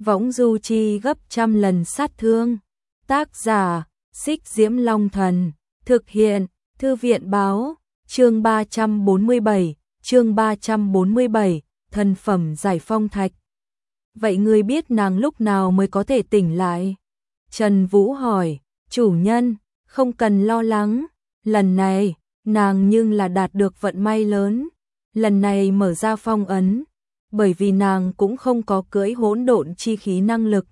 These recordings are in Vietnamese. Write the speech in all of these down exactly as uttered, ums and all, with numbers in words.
võng du chi gấp trăm lần sát thương. Tác giả, Xích Diễm Long Thần, thực hiện, Thư viện báo, chương ba trăm bốn mươi bảy, chương ba trăm bốn mươi bảy, thần phẩm giải phong thạch. Vậy ngươi biết nàng lúc nào mới có thể tỉnh lại? Trần Vũ hỏi, chủ nhân, không cần lo lắng, lần này, nàng nhưng là đạt được vận may lớn, lần này mở ra phong ấn, bởi vì nàng cũng không có cưỡi hỗn độn chi khí năng lực.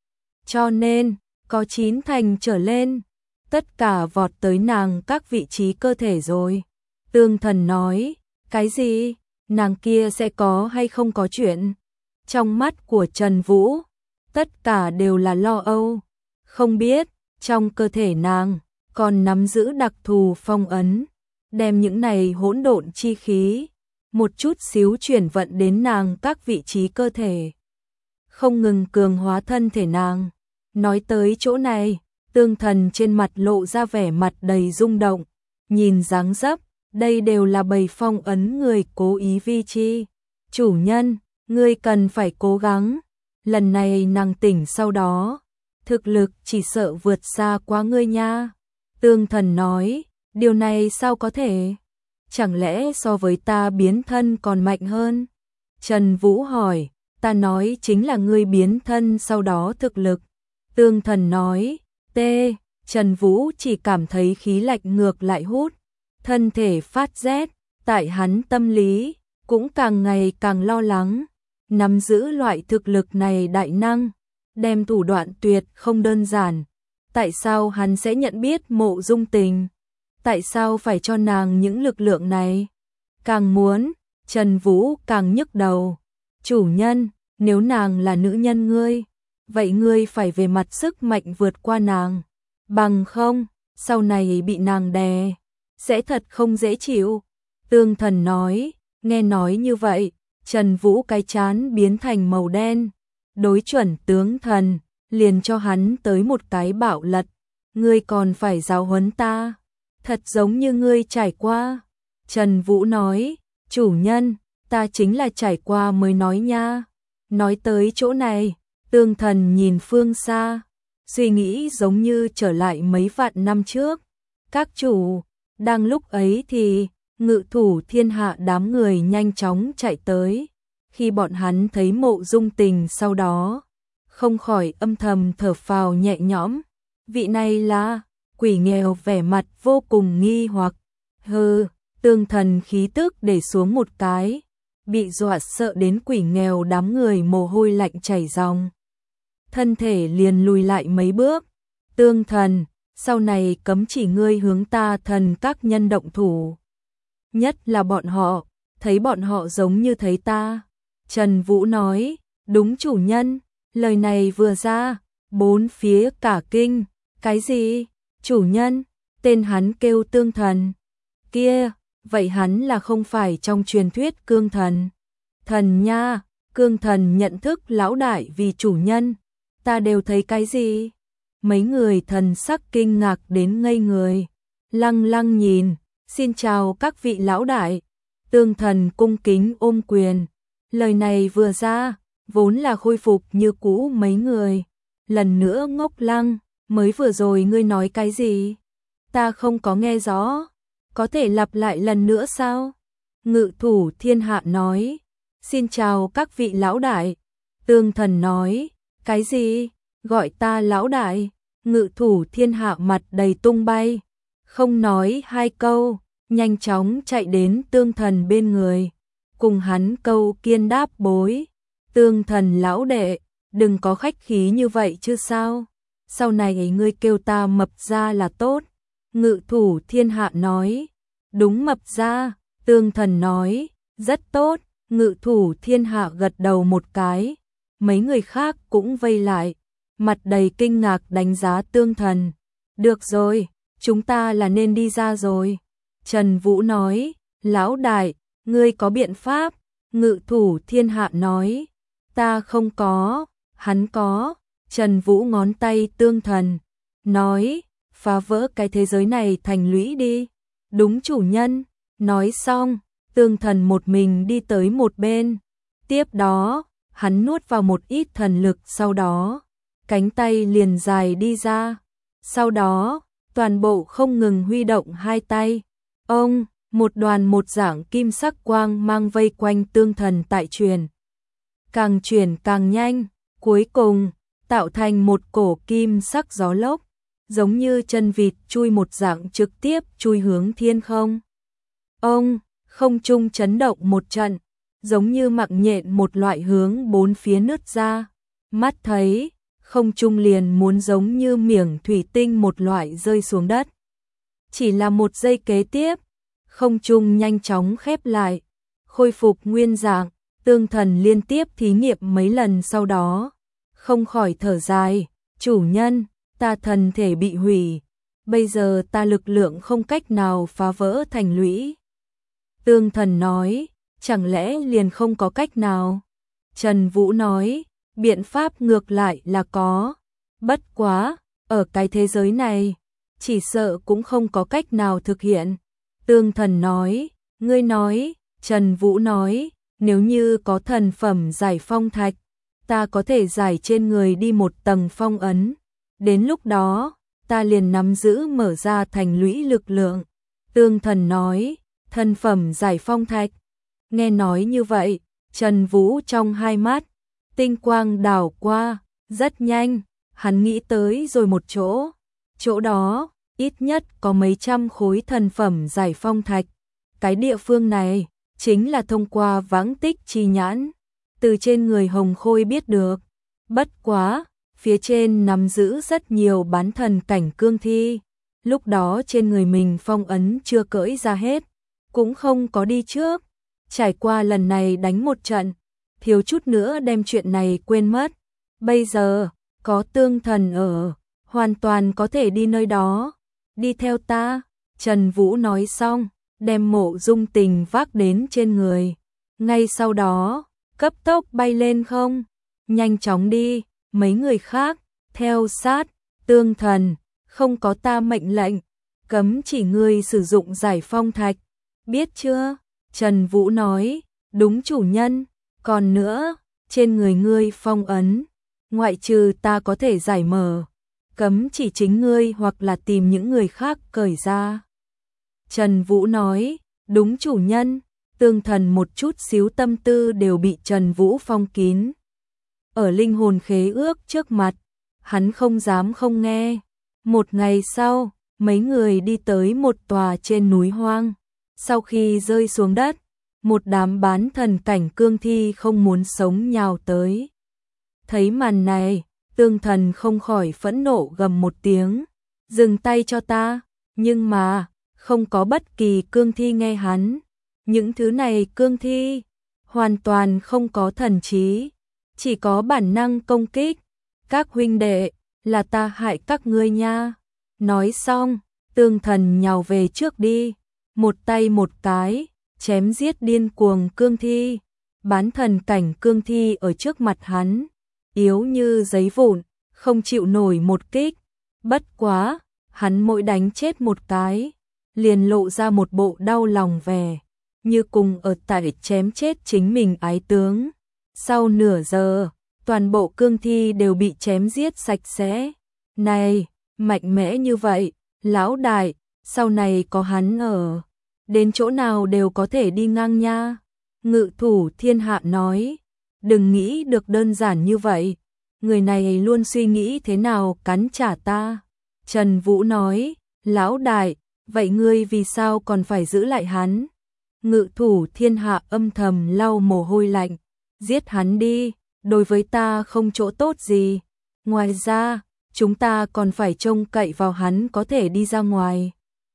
Cho nên, có chín thành trở lên, tất cả vọt tới nàng các vị trí cơ thể rồi. Tương Thần nói, cái gì? Nàng kia sẽ có hay không có chuyện? Trong mắt của Trần Vũ, tất cả đều là lo âu. Không biết, trong cơ thể nàng, còn nắm giữ đặc thù phong ấn, đem những này hỗn độn chi khí, một chút xíu chuyển vận đến nàng các vị trí cơ thể. Không ngừng cường hóa thân thể nàng. Nói tới chỗ này, Tương Thần trên mặt lộ ra vẻ mặt đầy rung động. Nhìn dáng dấp, đây đều là bầy phong ấn người cố ý vi chi. Chủ nhân, ngươi cần phải cố gắng. Lần này nàng tỉnh sau đó, thực lực chỉ sợ vượt xa quá ngươi nha. Tương Thần nói, điều này sao có thể? Chẳng lẽ so với ta biến thân còn mạnh hơn? Trần Vũ hỏi, ta nói chính là ngươi biến thân sau đó thực lực. Tương Thần nói, tê, Trần Vũ chỉ cảm thấy khí lạnh ngược lại hút, thân thể phát rét, tại hắn tâm lý, cũng càng ngày càng lo lắng, nắm giữ loại thực lực này đại năng, đem thủ đoạn tuyệt không đơn giản. Tại sao hắn sẽ nhận biết Mộ Dung Tình? Tại sao phải cho nàng những lực lượng này? Càng muốn, Trần Vũ càng nhức đầu. Chủ nhân, nếu nàng là nữ nhân ngươi, vậy ngươi phải về mặt sức mạnh vượt qua nàng. Bằng không, sau này bị nàng đè, sẽ thật không dễ chịu. Tương Thần nói, nghe nói như vậy, Trần Vũ cái chán biến thành màu đen. Đối chuẩn tướng thần, liền cho hắn tới một cái bạo lật. Ngươi còn phải giáo huấn ta. Thật giống như ngươi trải qua. Trần Vũ nói, chủ nhân, ta chính là trải qua mới nói nha. Nói tới chỗ này, Tương Thần nhìn phương xa, suy nghĩ giống như trở lại mấy vạn năm trước. Các chủ, đang lúc ấy thì, Ngự Thủ Thiên Hạ đám người nhanh chóng chạy tới. Khi bọn hắn thấy Mộ Dung Tình sau đó, không khỏi âm thầm thở phào nhẹ nhõm. Vị này là... Quỷ nghèo vẻ mặt vô cùng nghi hoặc. Hừ, Tương Thần khí tức để xuống một cái, bị dọa sợ đến quỷ nghèo đám người mồ hôi lạnh chảy ròng. Thân thể liền lùi lại mấy bước. Tương Thần, sau này cấm chỉ ngươi hướng ta thần các nhân động thủ. Nhất là bọn họ, thấy bọn họ giống như thấy ta. Trần Vũ nói, đúng chủ nhân, lời này vừa ra, bốn phía cả kinh. Cái gì? Chủ nhân, tên hắn kêu Tương Thần. Kia, vậy hắn là không phải trong truyền thuyết Cương Thần. Thần nha, Cương Thần nhận thức lão đại vì chủ nhân. Ta đều thấy cái gì? Mấy người thần sắc kinh ngạc đến ngây người. Lăng lăng nhìn, xin chào các vị lão đại. Tương Thần cung kính ôm quyền. Lời này vừa ra, vốn là khôi phục như cũ mấy người. Lần nữa ngốc lăng. Mới vừa rồi ngươi nói cái gì? Ta không có nghe rõ. Có thể lặp lại lần nữa sao? Ngự Thủ Thiên Hạ nói. Xin chào các vị lão đại. Tương Thần nói. Cái gì? Gọi ta lão đại. Ngự Thủ Thiên Hạ mặt đầy tung bay. Không nói hai câu. Nhanh chóng chạy đến Tương Thần bên người. Cùng hắn câu kiên đáp bối. Tương Thần lão đệ. Đừng có khách khí như vậy chứ sao? Sau này ngươi kêu ta mập ra là tốt. Ngự Thủ Thiên Hạ nói. Đúng mập ra. Tương Thần nói. Rất tốt. Ngự Thủ Thiên Hạ gật đầu một cái. Mấy người khác cũng vây lại. Mặt đầy kinh ngạc đánh giá Tương Thần. Được rồi. Chúng ta là nên đi ra rồi. Trần Vũ nói. Lão đại. Ngươi có biện pháp. Ngự Thủ Thiên Hạ nói. Ta không có. Hắn có. Trần Vũ ngón tay Tương Thần, nói, phá vỡ cái thế giới này thành lũy đi. Đúng chủ nhân. Nói xong, Tương Thần một mình đi tới một bên. Tiếp đó, hắn nuốt vào một ít thần lực, sau đó, cánh tay liền dài đi ra. Sau đó, toàn bộ không ngừng huy động hai tay. Ông, một đoàn một dạng kim sắc quang mang vây quanh tương thần tại truyền. Càng chuyển càng nhanh, cuối cùng, tạo thành một cổ kim sắc gió lốc, giống như chân vịt chui một dạng trực tiếp chui hướng thiên không. Ông, không trung chấn động một trận, giống như mạng nhện một loại hướng bốn phía nứt ra. Mắt thấy, không trung liền muốn giống như miệng thủy tinh một loại rơi xuống đất. Chỉ là một giây kế tiếp, không trung nhanh chóng khép lại, khôi phục nguyên dạng, tương thần liên tiếp thí nghiệm mấy lần sau đó, không khỏi thở dài, chủ nhân, ta thần thể bị hủy, bây giờ ta lực lượng không cách nào phá vỡ thành lũy. Tương thần nói, chẳng lẽ liền không có cách nào? Trần Vũ nói, biện pháp ngược lại là có, bất quá, ở cái thế giới này, chỉ sợ cũng không có cách nào thực hiện. Tương thần nói, ngươi nói, Trần Vũ nói, nếu như có thần phẩm giải phong thạch, ta có thể giải trên người đi một tầng phong ấn, đến lúc đó, ta liền nắm giữ mở ra thành lũy lực lượng. Tương thần nói, thần phẩm giải phong thạch. Nghe nói như vậy, Trần Vũ trong hai mắt, tinh quang đảo qua, rất nhanh, hắn nghĩ tới rồi một chỗ, chỗ đó, ít nhất có mấy trăm khối thần phẩm giải phong thạch. Cái địa phương này, chính là thông qua vãng tích chi nhãn, từ trên người Hồng Khôi biết được. Bất quá, phía trên nắm giữ rất nhiều bán thần cảnh cương thi, lúc đó trên người mình phong ấn chưa cởi ra hết, cũng không có đi trước. Trải qua lần này đánh một trận, thiếu chút nữa đem chuyện này quên mất. Bây giờ, có tương thần ở, hoàn toàn có thể đi nơi đó. Đi theo ta, Trần Vũ nói xong, đem Mộ Dung Tình vác đến trên người. Ngay sau đó, cấp tốc bay lên không, nhanh chóng đi, mấy người khác, theo sát, tương thần, không có ta mệnh lệnh, cấm chỉ ngươi sử dụng giải phong thạch, biết chưa? Trần Vũ nói, đúng chủ nhân, còn nữa, trên người ngươi phong ấn, ngoại trừ ta có thể giải mở, cấm chỉ chính ngươi hoặc là tìm những người khác cởi ra. Trần Vũ nói, đúng chủ nhân, tương thần một chút xíu tâm tư đều bị Trần Vũ phong kín. Ở linh hồn khế ước trước mặt, hắn không dám không nghe. Một ngày sau, mấy người đi tới một tòa trên núi hoang. Sau khi rơi xuống đất, một đám bán thần cảnh cương thi không muốn sống nhào tới. Thấy màn này, tương thần không khỏi phẫn nộ gầm một tiếng, dừng tay cho ta, nhưng mà, không có bất kỳ cương thi nghe hắn. Những thứ này cương thi, hoàn toàn không có thần trí, chỉ có bản năng công kích. Các huynh đệ, là ta hại các ngươi nha. Nói xong, tương thần nhào về trước đi, một tay một cái, chém giết điên cuồng cương thi. Bán thần cảnh cương thi ở trước mặt hắn, yếu như giấy vụn, không chịu nổi một kích. Bất quá, hắn mỗi đánh chết một cái, liền lộ ra một bộ đau lòng vẻ, như cùng ở tại chém chết chính mình ái tướng. Sau nửa giờ, toàn bộ cương thi đều bị chém giết sạch sẽ. Này, mạnh mẽ như vậy, lão đại, sau này có hắn ở, đến chỗ nào đều có thể đi ngang nha. Ngự thủ thiên hạ nói, đừng nghĩ được đơn giản như vậy, người này luôn suy nghĩ thế nào cắn trả ta. Trần Vũ nói, lão đại, vậy ngươi vì sao còn phải giữ lại hắn? Ngự thủ thiên hạ âm thầm lau mồ hôi lạnh, giết hắn đi, đối với ta không chỗ tốt gì. Ngoài ra, chúng ta còn phải trông cậy vào hắn có thể đi ra ngoài.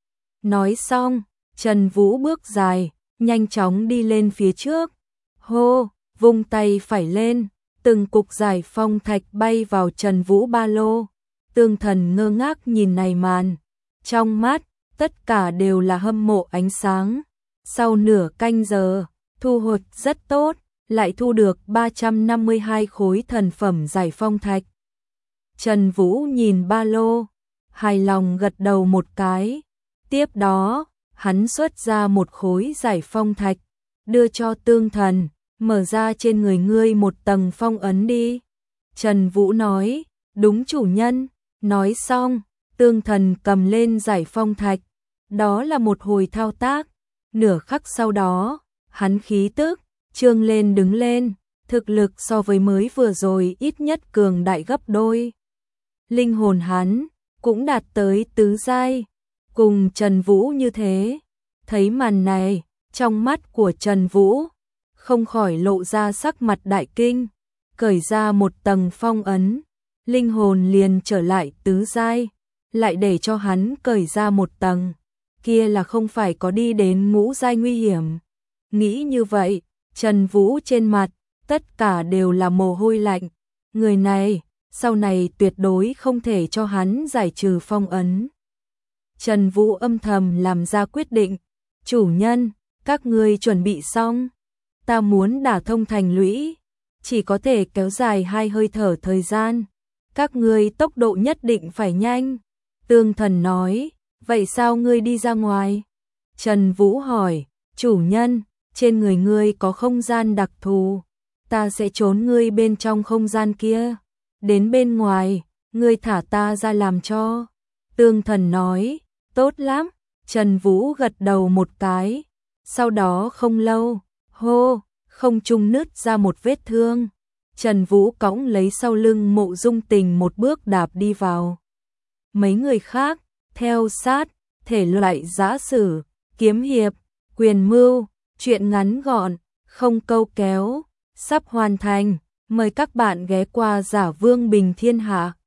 Nói xong, Trần Vũ bước dài, nhanh chóng đi lên phía trước. Hô, vung tay phải lên, từng cục giải phong thạch bay vào Trần Vũ ba lô. Tương thần ngơ ngác nhìn này màn, trong mắt, tất cả đều là hâm mộ ánh sáng. Sau nửa canh giờ, thu hoạch rất tốt, lại thu được ba trăm năm mươi hai khối thần phẩm giải phong thạch. Trần Vũ nhìn ba lô, hài lòng gật đầu một cái. Tiếp đó, hắn xuất ra một khối giải phong thạch, đưa cho tương thần, mở ra trên người ngươi một tầng phong ấn đi. Trần Vũ nói, đúng chủ nhân. Nói xong, Tương Thần cầm lên giải phong thạch. Đó là một hồi thao tác. Nửa khắc sau đó, hắn khí tức trương lên đứng lên, thực lực so với mới vừa rồi ít nhất cường đại gấp đôi. Linh hồn hắn cũng đạt tới tứ giai, cùng Trần Vũ như thế. Thấy màn này, trong mắt của Trần Vũ không khỏi lộ ra sắc mặt đại kinh, cởi ra một tầng phong ấn, linh hồn liền trở lại tứ giai, lại để cho hắn cởi ra một tầng, kia là không phải có đi đến ngũ giai nguy hiểm. Nghĩ như vậy, Trần Vũ trên mặt tất cả đều là mồ hôi lạnh, người này sau này tuyệt đối không thể cho hắn giải trừ phong ấn. Trần Vũ âm thầm làm ra quyết định, chủ nhân, các ngươi chuẩn bị xong, ta muốn đả thông thành lũy, chỉ có thể kéo dài hai hơi thở thời gian, các ngươi tốc độ nhất định phải nhanh. Tương Thần nói, vậy sao ngươi đi ra ngoài? Trần Vũ hỏi, chủ nhân, trên người ngươi có không gian đặc thù, ta sẽ trốn ngươi bên trong không gian kia, đến bên ngoài, ngươi thả ta ra làm cho. Tương Thần nói, tốt lắm. Trần Vũ gật đầu một cái, sau đó không lâu, hô, không trung nứt ra một vết thương. Trần Vũ cõng lấy sau lưng Mộ Dung Tình một bước đạp đi vào. Mấy người khác, theo sát, thể loại giã sử, kiếm hiệp, quyền mưu, truyện ngắn gọn, không câu kéo, sắp hoàn thành. Mời các bạn ghé qua Giả Vương Bình Thiên Hạ.